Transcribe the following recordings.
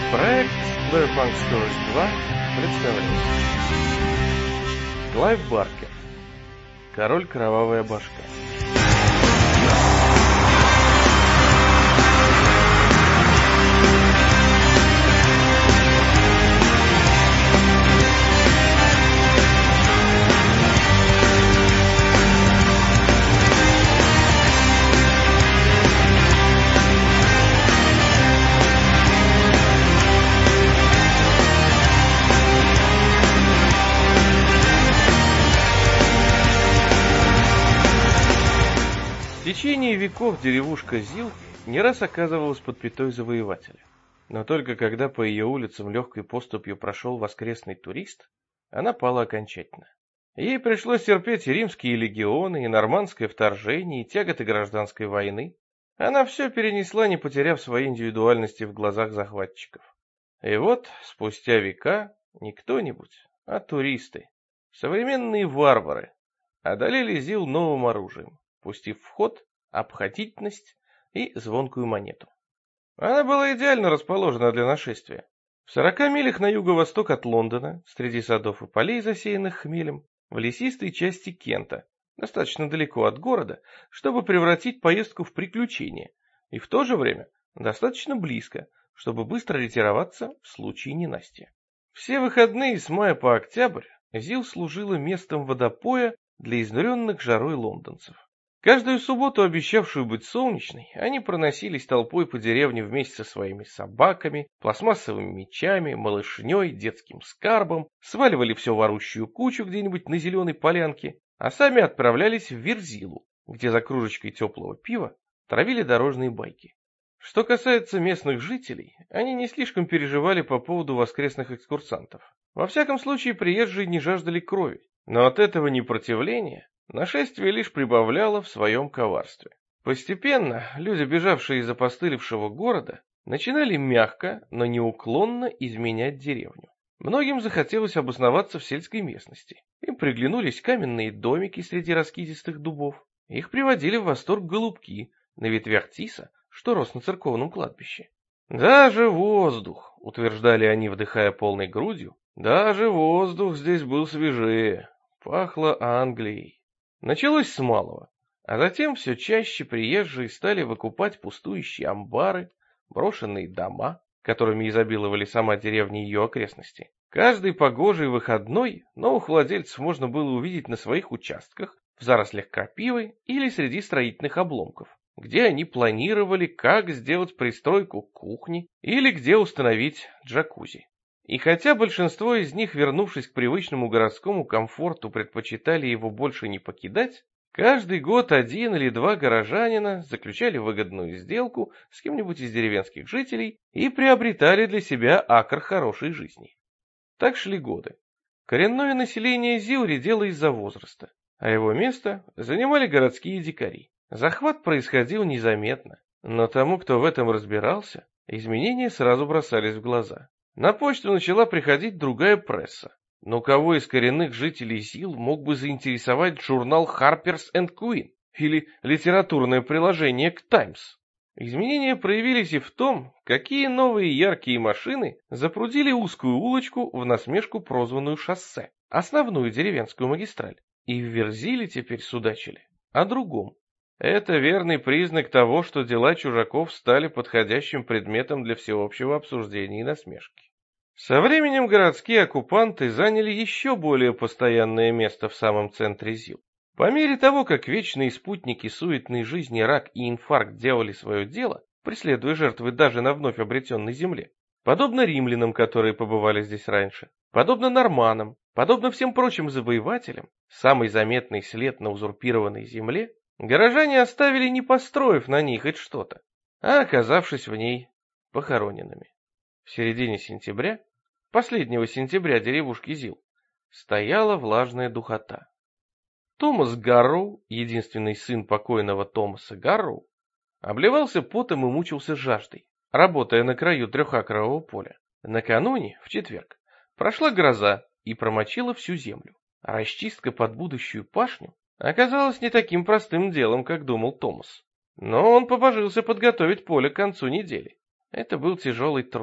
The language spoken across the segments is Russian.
Проект Cyberpunk Stories 2 представляет Клайв Баркер, Король Кровавая Башка. В течение веков деревушка Зил не раз оказывалась под пятой завоевателя. Но только когда по ее улицам легкой поступью прошел воскресный турист, она пала окончательно. Ей пришлось терпеть и римские легионы, и нормандское вторжение, и тяготы гражданской войны. Она все перенесла, не потеряв своей индивидуальности в глазах захватчиков. И вот, спустя века, не кто-нибудь, а туристы, современные варвары, одолели Зил новым оружием, пустив в ход обходительность и звонкую монету. Она была идеально расположена для нашествия. В 40 милях на юго-восток от Лондона, среди садов и полей, засеянных хмелем, в лесистой части Кента, достаточно далеко от города, чтобы превратить поездку в приключение, и в то же время достаточно близко, чтобы быстро ретироваться в случае ненастья. Все выходные с мая по октябрь Зил служила местом водопоя для изнуренных жарой лондонцев. Каждую субботу, обещавшую быть солнечной, они проносились толпой по деревне вместе со своими собаками, пластмассовыми мячами, малышней, детским скарбом, сваливали все в орущую кучу где-нибудь на зеленой полянке, а сами отправлялись в Верзилу, где за кружечкой теплого пива травили дорожные байки. Что касается местных жителей, они не слишком переживали по поводу воскресных экскурсантов. Во всяком случае, приезжие не жаждали крови, но от этого непротивления нашествие лишь прибавляло в своем коварстве. Постепенно люди, бежавшие из опостылевшего города, начинали мягко, но неуклонно изменять деревню. Многим захотелось обосноваться в сельской местности. Им приглянулись каменные домики среди раскидистых дубов. Их приводили в восторг голубки на ветвях тиса, что рос на церковном кладбище. «Даже воздух», — утверждали они, вдыхая полной грудью, — «даже воздух здесь был свежее, пахло Англией». Началось с малого, а затем все чаще приезжие стали выкупать пустующие амбары, брошенные дома, которыми изобиловали сама деревня и ее окрестности. Каждый погожий выходной новых владельцев можно было увидеть на своих участках, в зарослях крапивы или среди строительных обломков, где они планировали, как сделать пристройку к кухне или где установить джакузи. И хотя большинство из них, вернувшись к привычному городскому комфорту, предпочитали его больше не покидать, каждый год один или два горожанина заключали выгодную сделку с кем-нибудь из деревенских жителей и приобретали для себя акр хорошей жизни. Так шли годы. Коренное население Зил редело из-за возраста, а его место занимали городские дикари. Захват происходил незаметно, но тому, кто в этом разбирался, изменения сразу бросались в глаза. На почту начала приходить другая пресса. Но кого из коренных жителей Зил мог бы заинтересовать журнал Harper's and Quinn или литературное приложение к Times? Изменения проявились и в том, какие новые яркие машины запрудили узкую улочку, в насмешку прозванную шоссе, основную деревенскую магистраль, и в Верзиле теперь судачили о другом. Это верный признак того, что дела чужаков стали подходящим предметом для всеобщего обсуждения и насмешки. Со временем городские оккупанты заняли еще более постоянное место в самом центре Зил. По мере того, как вечные спутники суетной жизни рак и инфаркт делали свое дело, преследуя жертвы даже на вновь обретенной земле, подобно римлянам, которые побывали здесь раньше, подобно норманам, подобно всем прочим завоевателям, самый заметный след на узурпированной земле горожане оставили, не построив на ней хоть что-то, а оказавшись в ней похороненными. В середине сентября, последнего сентября деревушки Зил, стояла влажная духота. Томас Гарроу, единственный сын покойного Томаса Гарроу, обливался потом и мучился жаждой, работая на краю трехакрового поля. Накануне, в четверг, прошла гроза и промочила всю землю. Расчистка под будущую пашню оказалась не таким простым делом, как думал Томас. Но он побожился подготовить поле к концу недели. Это был тяжелый труд,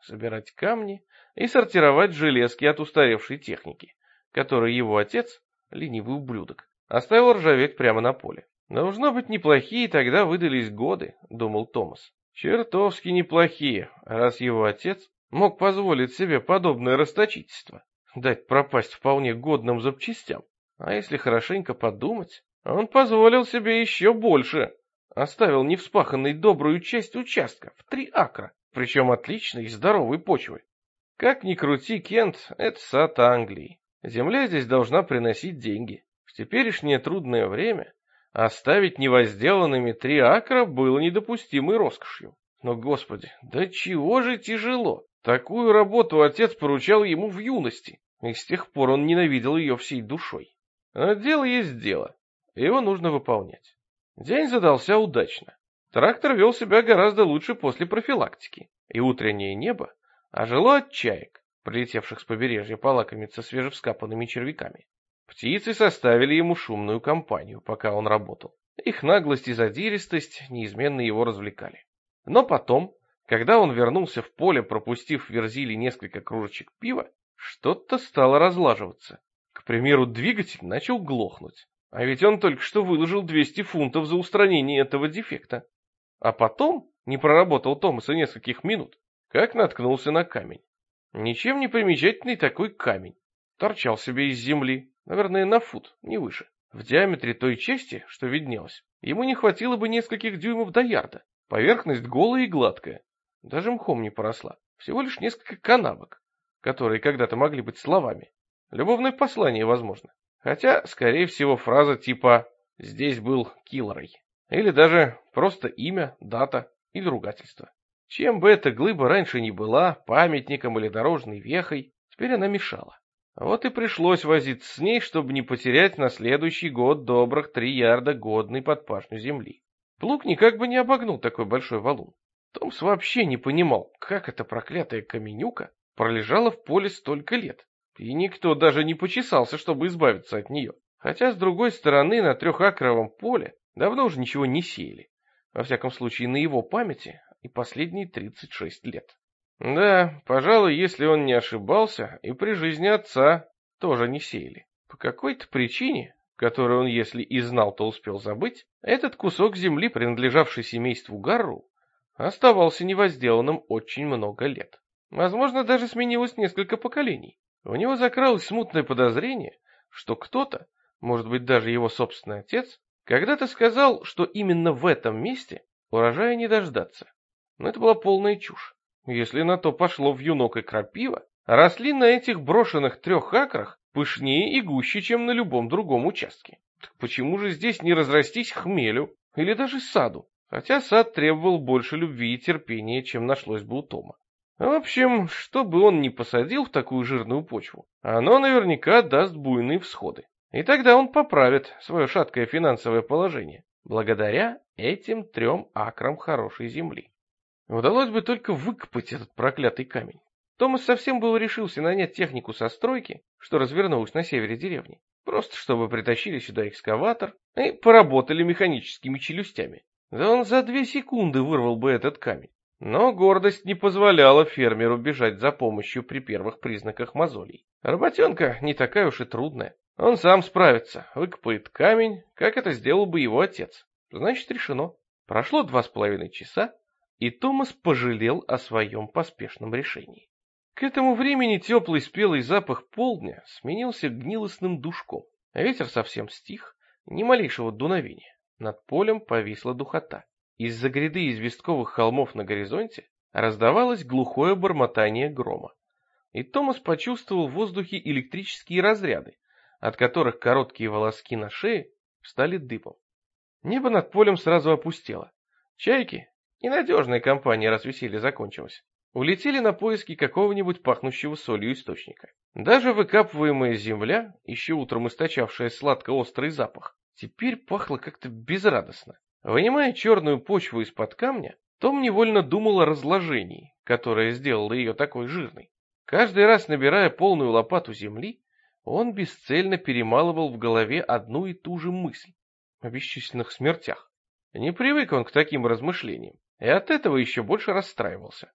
собирать камни и сортировать железки от устаревшей техники, которую его отец, ленивый ублюдок, оставил ржаветь прямо на поле. «Должно быть, неплохие тогда выдались годы», — думал Томас. «Чертовски неплохие, раз его отец мог позволить себе подобное расточительство, дать пропасть вполне годным запчастям. А если хорошенько подумать, он позволил себе еще больше. Оставил невспаханной добрую часть участка в 3 акра, причем отличной и здоровой почвы. Как ни крути, Кент, это сад Англии. Земля здесь должна приносить деньги. В теперешнее трудное время оставить невозделанными 3 акра было недопустимой роскошью. Но, господи, да чего же тяжело! Такую работу отец поручал ему в юности, и с тех пор он ненавидел ее всей душой. Но дело есть дело, его нужно выполнять. День задался удачно. Трактор вел себя гораздо лучше после профилактики, и утреннее небо ожило от чаек, прилетевших с побережья полакомиться свежевскапанными червяками. Птицы составили ему шумную компанию, пока он работал. Их наглость и задиристость неизменно его развлекали. Но потом, когда он вернулся в поле, пропустив в Верзиле несколько кружечек пива, что-то стало разлаживаться. К примеру, двигатель начал глохнуть. А ведь он только что выложил 200 фунтов за устранение этого дефекта. А потом, не проработал Томас и нескольких минут, как наткнулся на камень. Ничем не примечательный такой камень. Торчал себе из земли, наверное, на фут, не выше. В диаметре той части, что виднелось, ему не хватило бы нескольких дюймов до ярда. Поверхность голая и гладкая. Даже мхом не поросла. Всего лишь несколько канавок, которые когда-то могли быть словами. Любовное послание, возможно. Хотя, скорее всего, фраза типа «здесь был Киллрой». Или даже просто имя, дата или ругательство. Чем бы эта глыба раньше ни была, памятником или дорожной вехой, теперь она мешала. Вот и пришлось возиться с ней, чтобы не потерять на следующий год добрых 3 ярда годной под пашню земли. Плуг никак бы не обогнул такой большой валун. Томс вообще не понимал, как эта проклятая каменюка пролежала в поле столько лет. И никто даже не почесался, чтобы избавиться от нее. Хотя, с другой стороны, на 3-акровом поле давно уже ничего не сеяли. Во всяком случае, на его памяти и последние 36 лет. Да, пожалуй, если он не ошибался, и при жизни отца тоже не сеяли. По какой-то причине, которую он, если и знал, то успел забыть, этот кусок земли, принадлежавший семейству Гарру, оставался невозделанным очень много лет. Возможно, даже сменилось несколько поколений. У него закралось смутное подозрение, что кто-то, может быть даже его собственный отец, когда-то сказал, что именно в этом месте урожая не дождаться. Но это была полная чушь. Если на то пошло вьюнок и крапива, росли на этих брошенных 3 акрах пышнее и гуще, чем на любом другом участке. Так почему же здесь не разрастись хмелю или даже саду? Хотя сад требовал больше любви и терпения, чем нашлось бы у Тома. В общем, что бы он ни посадил в такую жирную почву, оно наверняка даст буйные всходы. И тогда он поправит свое шаткое финансовое положение, благодаря этим 3 акрам хорошей земли. Удалось бы только выкопать этот проклятый камень. Томас совсем было решился нанять технику со стройки, что развернулась на севере деревни, просто чтобы притащили сюда экскаватор и поработали механическими челюстями. Да он за 2 секунды вырвал бы этот камень. Но гордость не позволяла фермеру бежать за помощью при первых признаках мозолей. Работенка не такая уж и трудная. Он сам справится, выкопает камень, как это сделал бы его отец. Значит, решено. Прошло 2,5 часа, и Томас пожалел о своем поспешном решении. К этому времени теплый спелый запах полдня сменился гнилостным душком. Ветер совсем стих, ни малейшего дуновения. Над полем повисла духота. Из-за гряды известковых холмов на горизонте раздавалось глухое бормотание грома. И Томас почувствовал в воздухе электрические разряды, от которых короткие волоски на шее встали дыбом. Небо над полем сразу опустело. Чайки, ненадежная компания, раз веселье закончилось, улетели на поиски какого-нибудь пахнущего солью источника. Даже выкапываемая земля, еще утром источавшая сладко-острый запах, теперь пахла как-то безрадостно. Вынимая черную почву из-под камня, Том невольно думал о разложении, которое сделало ее такой жирной. Каждый раз, набирая полную лопату земли, он бесцельно перемалывал в голове одну и ту же мысль о бесчисленных смертях. Не привык он к таким размышлениям, и от этого еще больше расстраивался.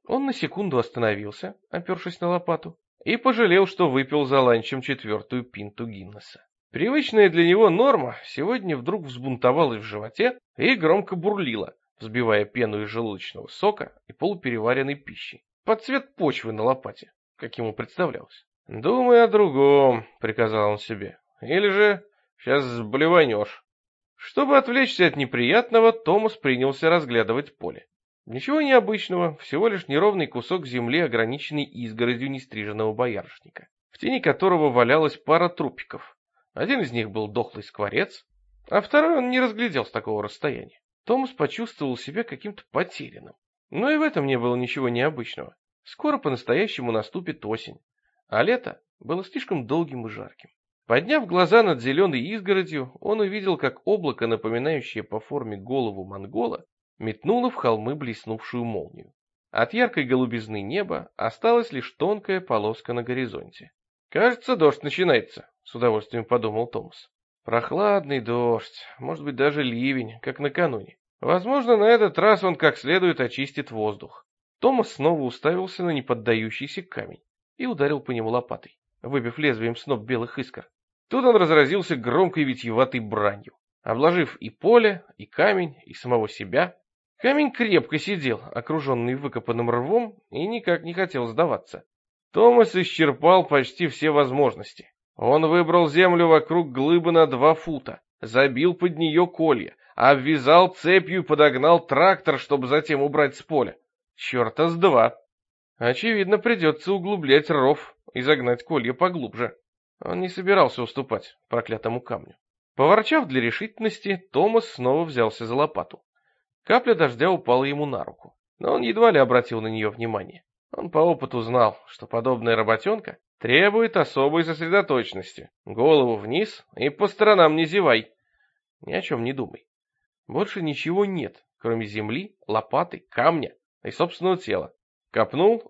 Он на секунду остановился, опершись на лопату, и пожалел, что выпил за ланчем 4-ю пинту Гиннесса. Привычная для него норма сегодня вдруг взбунтовалась в животе и громко бурлила, взбивая пену из желудочного сока и полупереваренной пищи, под цвет почвы на лопате, как ему представлялось. «Думай о другом», — приказал он себе, — «или же сейчас блеванешь». Чтобы отвлечься от неприятного, Томас принялся разглядывать поле. Ничего необычного, всего лишь неровный кусок земли, ограниченный изгородью нестриженного боярышника, в тени которого валялась пара трупиков. Один из них был дохлый скворец, а второй он не разглядел с такого расстояния. Томас почувствовал себя каким-то потерянным. Но и в этом не было ничего необычного. Скоро по-настоящему наступит осень, а лето было слишком долгим и жарким. Подняв глаза над зеленой изгородью, он увидел, как облако, напоминающее по форме голову монгола, метнуло в холмы блеснувшую молнию. От яркой голубизны неба осталась лишь тонкая полоска на горизонте. «Кажется, дождь начинается», — с удовольствием подумал Томас. «Прохладный дождь, может быть, даже ливень, как накануне. Возможно, на этот раз он как следует очистит воздух». Томас снова уставился на неподдающийся камень и ударил по нему лопатой, выбив лезвием сноп белых искр. Тут он разразился громкой витьеватой бранью, обложив и поле, и камень, и самого себя. Камень крепко сидел, окруженный выкопанным рвом, и никак не хотел сдаваться. Томас исчерпал почти все возможности. Он выбрал землю вокруг глыбы на 2 фута, забил под нее колья, обвязал цепью и подогнал трактор, чтобы затем убрать с поля. Черта с два. Очевидно, придется углублять ров и загнать колья поглубже. Он не собирался уступать проклятому камню. Поворчав для решительности, Томас снова взялся за лопату. Капля дождя упала ему на руку, но он едва ли обратил на нее внимание. Он по опыту знал, что подобная работенка требует особой сосредоточенности. Голову вниз и по сторонам не зевай. Ни о чем не думай. Больше ничего нет, кроме земли, лопаты, камня и собственного тела. Копнул,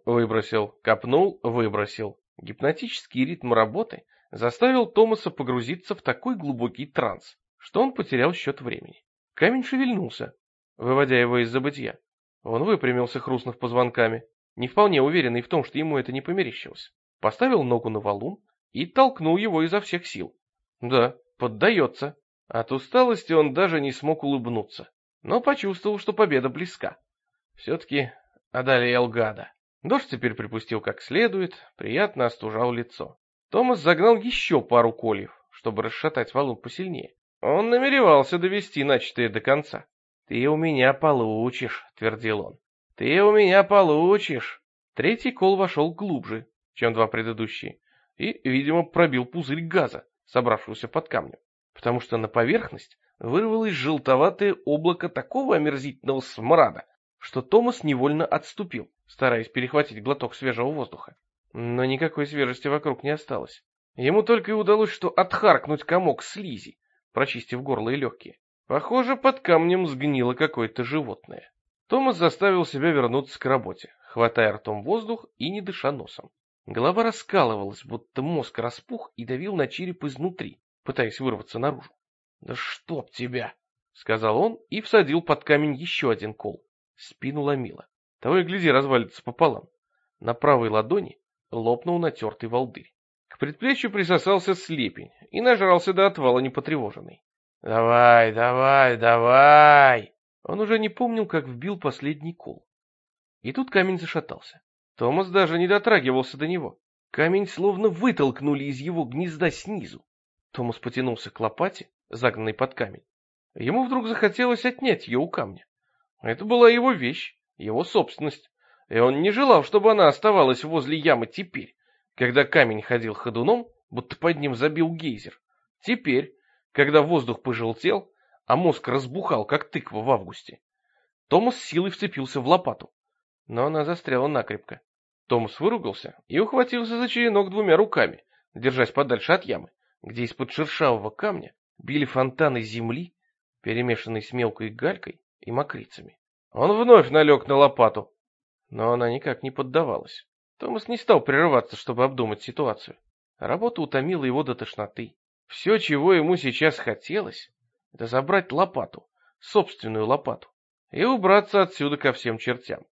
выбросил. Гипнотический ритм работы заставил Томаса погрузиться в такой глубокий транс, что он потерял счет времени. Камень шевельнулся, выводя его из забытья. Он выпрямился, хрустнув позвонками, не вполне уверенный в том, что ему это не померещилось. Поставил ногу на валун и толкнул его изо всех сил. Да, поддается. От усталости он даже не смог улыбнуться, но почувствовал, что победа близка. Все-таки одолел гада. Дождь теперь припустил как следует, приятно остужал лицо. Томас загнал еще пару кольев, чтобы расшатать валун посильнее. Он намеревался довести начатое до конца. «Ты у меня получишь», — твердил он. «Ты у меня получишь». Третий кол вошел глубже, чем 2 предыдущие, и, видимо, пробил пузырь газа, собравшегося под камнем, потому что на поверхность вырвалось желтоватое облако такого омерзительного смрада, что Томас невольно отступил, стараясь перехватить глоток свежего воздуха. Но никакой свежести вокруг не осталось. Ему только и удалось что отхаркнуть комок слизи, прочистив горло и легкие. Похоже, под камнем сгнило какое-то животное. Томас заставил себя вернуться к работе, хватая ртом воздух и не дыша носом. Голова раскалывалась, будто мозг распух и давил на череп изнутри, пытаясь вырваться наружу. «Да чтоб тебя!» — сказал он и всадил под камень еще один кол. Спину ломило. Того и гляди, развалится пополам. На правой ладони лопнул натертый волдырь. К предплечью присосался слепень и нажрался до отвала непотревоженный. «Давай, давай, давай!» Он уже не помнил, как вбил последний кол. И тут камень зашатался. Томас даже не дотрагивался до него. Камень словно вытолкнули из его гнезда снизу. Томас потянулся к лопате, загнанной под камень. Ему вдруг захотелось отнять ее у камня. Это была его вещь, его собственность, и он не желал, чтобы она оставалась возле ямы теперь, когда камень ходил ходуном, будто под ним забил гейзер. Теперь, когда воздух пожелтел, а мозг разбухал, как тыква в августе. Томас с силой вцепился в лопату, но она застряла накрепко. Томас выругался и ухватился за черенок 2 руками, держась подальше от ямы, где из-под шершавого камня били фонтаны земли, перемешанной с мелкой галькой и мокрицами. Он вновь налег на лопату, но она никак не поддавалась. Томас не стал прерываться, чтобы обдумать ситуацию. Работа утомила его до тошноты. Все, чего ему сейчас хотелось, это забрать лопату, собственную лопату, и убраться отсюда ко всем чертям.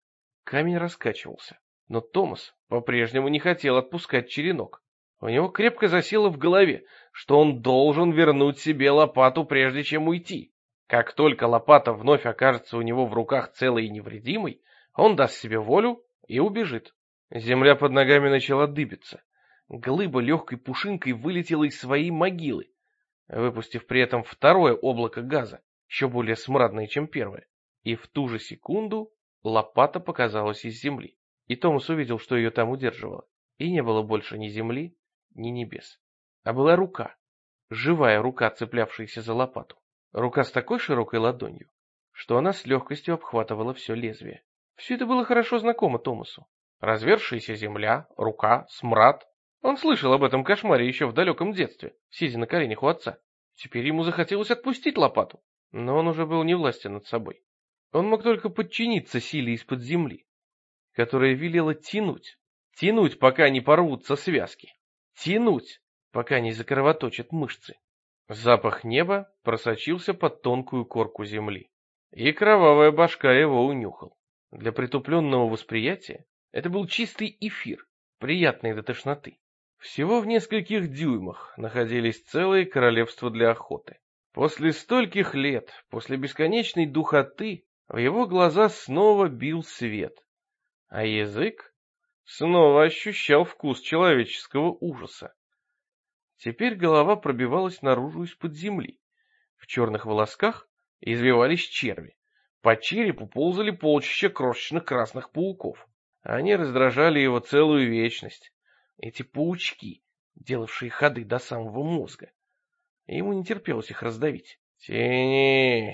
Камень раскачивался, но Томас по-прежнему не хотел отпускать черенок. У него крепко засело в голове, что он должен вернуть себе лопату, прежде чем уйти. Как только лопата вновь окажется у него в руках целой и невредимой, он даст себе волю и убежит. Земля под ногами начала дыбиться. Глыба легкой пушинкой вылетела из своей могилы, выпустив при этом второе облако газа, еще более смрадное, чем первое. И в ту же секунду лопата показалась из земли, и Томас увидел, что ее там удерживало. И не было больше ни земли, ни небес, а была рука, живая рука, цеплявшаяся за лопату. Рука с такой широкой ладонью, что она с легкостью обхватывала все лезвие. Все это было хорошо знакомо Томасу. Разверзшаяся земля, рука, смрад. Он слышал об этом кошмаре еще в далеком детстве, сидя на коленях у отца. Теперь ему захотелось отпустить лопату, но он уже был не властен над собой. Он мог только подчиниться силе из-под земли, которая велела тянуть, пока не порвутся связки, тянуть, пока не закровоточат мышцы. Запах неба просочился под тонкую корку земли, и кровавая башка его унюхал. Для притупленного восприятия это был чистый эфир, приятный до тошноты. Всего в нескольких дюймах находились целые королевства для охоты. После стольких лет, после бесконечной духоты, в его глаза снова бил свет, а язык снова ощущал вкус человеческого ужаса. Теперь голова пробивалась наружу из-под земли. В черных волосках извивались черви. По черепу ползали полчища крошечных красных пауков. Они раздражали его целую вечность. Эти паучки, делавшие ходы до самого мозга. Ему не терпелось их раздавить. «Тяни,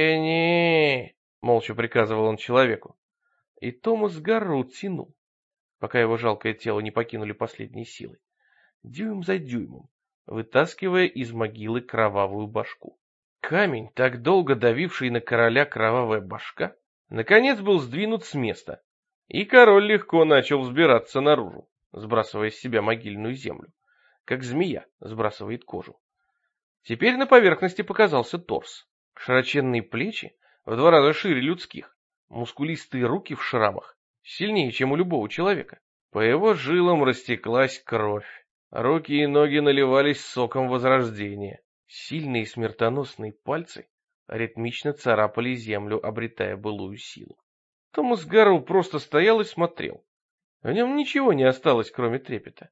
тяни!» — молча приказывал он человеку. И Томас Гарроу тянул, пока его жалкое тело не покинули последние силы, дюйм за дюймом, вытаскивая из могилы кровавую башку. Камень, так долго давивший на короля кровавая башка, наконец был сдвинут с места, и король легко начал взбираться наружу, сбрасывая с себя могильную землю, как змея сбрасывает кожу. Теперь на поверхности показался торс, широченные плечи в 2 раза шире людских, мускулистые руки в шрамах, сильнее, чем у любого человека. По его жилам растеклась кровь. Руки и ноги наливались соком возрождения. Сильные смертоносные пальцы ритмично царапали землю, обретая былую силу. Томас Гарроу просто стоял и смотрел. В нем ничего не осталось, кроме трепета.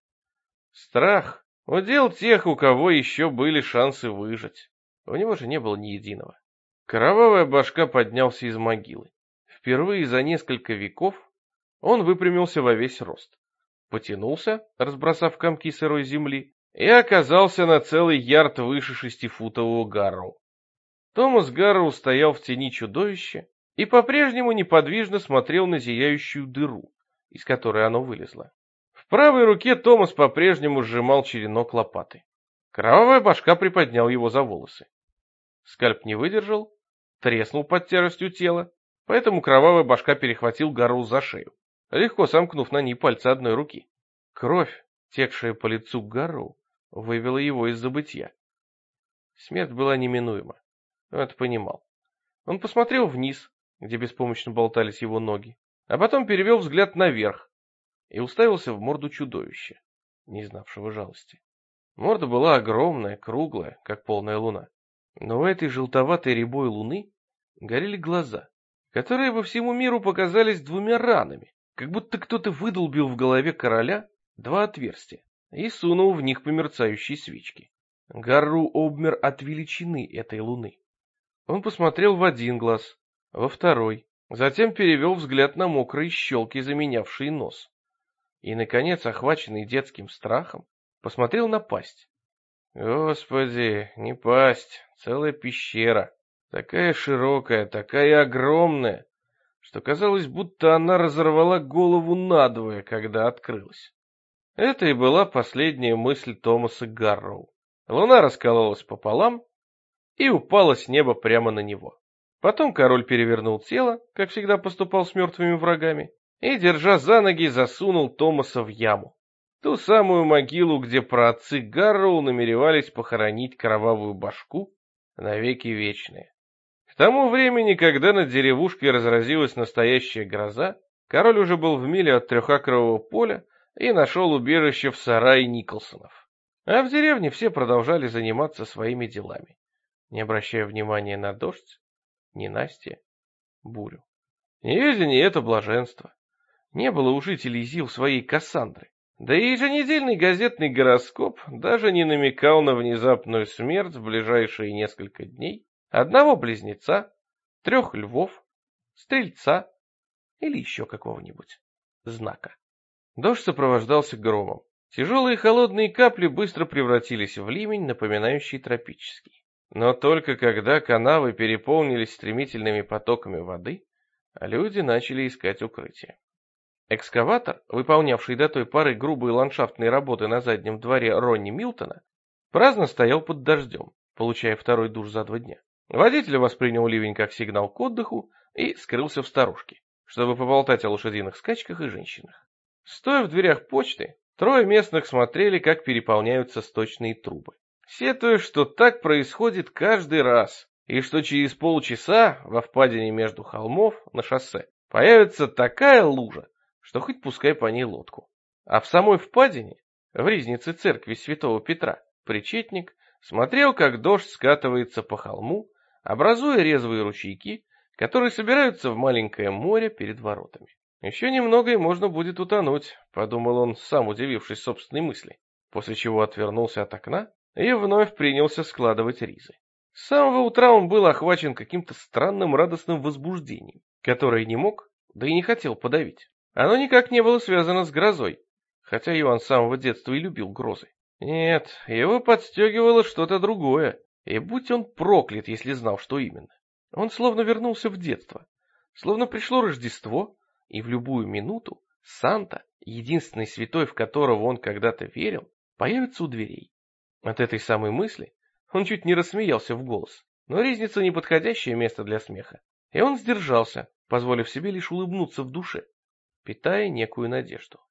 Страх — удел тех, у кого еще были шансы выжить. У него же не было ни единого. Кровавая башка поднялся из могилы. Впервые за несколько веков он выпрямился во весь рост, потянулся, разбросав комки сырой земли, и оказался на целый ярд выше 6-футового Гарроу. Томас Гарроу стоял в тени чудовища и по-прежнему неподвижно смотрел на зияющую дыру, из которой оно вылезло. В правой руке Томас по-прежнему сжимал черенок лопаты. Кровавая башка приподнял его за волосы. Скальп не выдержал, треснул под тяжестью тела, поэтому кровавая башка перехватил Гарроу за шею, легко сомкнув на ней пальцы одной руки. Кровь, текшая по лицу Гарроу, вывела его из забытья. Смерть была неминуема. Он это понимал. Он посмотрел вниз, где беспомощно болтались его ноги, а потом перевел взгляд наверх и уставился в морду чудовища, не знавшего жалости. Морда была огромная, круглая, как полная луна. Но у этой желтоватой рябой луны горели глаза, которые по всему миру показались 2 ранами, как будто кто-то выдолбил в голове короля 2 отверстия и сунул в них по мерцающей свечке. Гарроу обмер от величины этой луны. Он посмотрел в один глаз, во второй, затем перевел взгляд на мокрые щелки, заменявшие нос. И, наконец, охваченный детским страхом, посмотрел на пасть. Господи, не пасть, целая пещера, такая широкая, такая огромная, что казалось, будто она разорвала голову надвое, когда открылась. Это и была последняя мысль Томаса Гарроу. Луна раскололась пополам и упала с неба прямо на него. Потом король перевернул тело, как всегда поступал с мертвыми врагами, и, держа за ноги, засунул Томаса в яму. Ту самую могилу, где праотцы Гарроу намеревались похоронить кровавую башку навеки вечные. К тому времени, когда над деревушкой разразилась настоящая гроза, Король уже был в миле от трехакрового поля и нашел убежище в сарае Николсонов. А в деревне все продолжали заниматься своими делами, не обращая внимания на дождь, ненастье, бурю. Неведение — это блаженство. Не было у жителей Зил своей Кассандры. Да и еженедельный газетный гороскоп даже не намекал на внезапную смерть в ближайшие несколько дней одного близнеца, 3 львов, стрельца или еще какого-нибудь знака. Дождь сопровождался громом. Тяжелые холодные капли быстро превратились в ливень, напоминающий тропический. Но только когда канавы переполнились стремительными потоками воды, а люди начали искать укрытие. Экскаватор, выполнявший до той поры грубые ландшафтные работы на заднем дворе Ронни Милтона, праздно стоял под дождем, получая второй душ за 2 дня. Водитель воспринял ливень как сигнал к отдыху и скрылся в сторожке, чтобы поболтать о лошадиных скачках и женщинах. Стоя в дверях почты, 3 местных смотрели, как переполняются сточные трубы, сетуя, что так происходит каждый раз, и что через полчаса во впадине между холмов на шоссе появится такая лужа, что хоть пускай по ней лодку. А в самой впадине, в ризнице церкви святого Петра, причетник смотрел, как дождь скатывается по холму, образуя резвые ручейки, которые собираются в маленькое море перед воротами. «Еще немного, и можно будет утонуть», — подумал он, сам удивившись собственной мысли, после чего отвернулся от окна и вновь принялся складывать ризы. С самого утра он был охвачен каким-то странным радостным возбуждением, которое не мог, да и не хотел подавить. Оно никак не было связано с грозой, хотя Иван с самого детства и любил грозы. Нет, его подстегивало что-то другое, и будь он проклят, если знал, что именно. Он словно вернулся в детство, словно пришло Рождество, и в любую минуту Санта, единственный святой, в которого он когда-то верил, появится у дверей. От этой самой мысли он чуть не рассмеялся в голос, но ризница — неподходящее место для смеха, и он сдержался, позволив себе лишь улыбнуться в душе, питая некую надежду.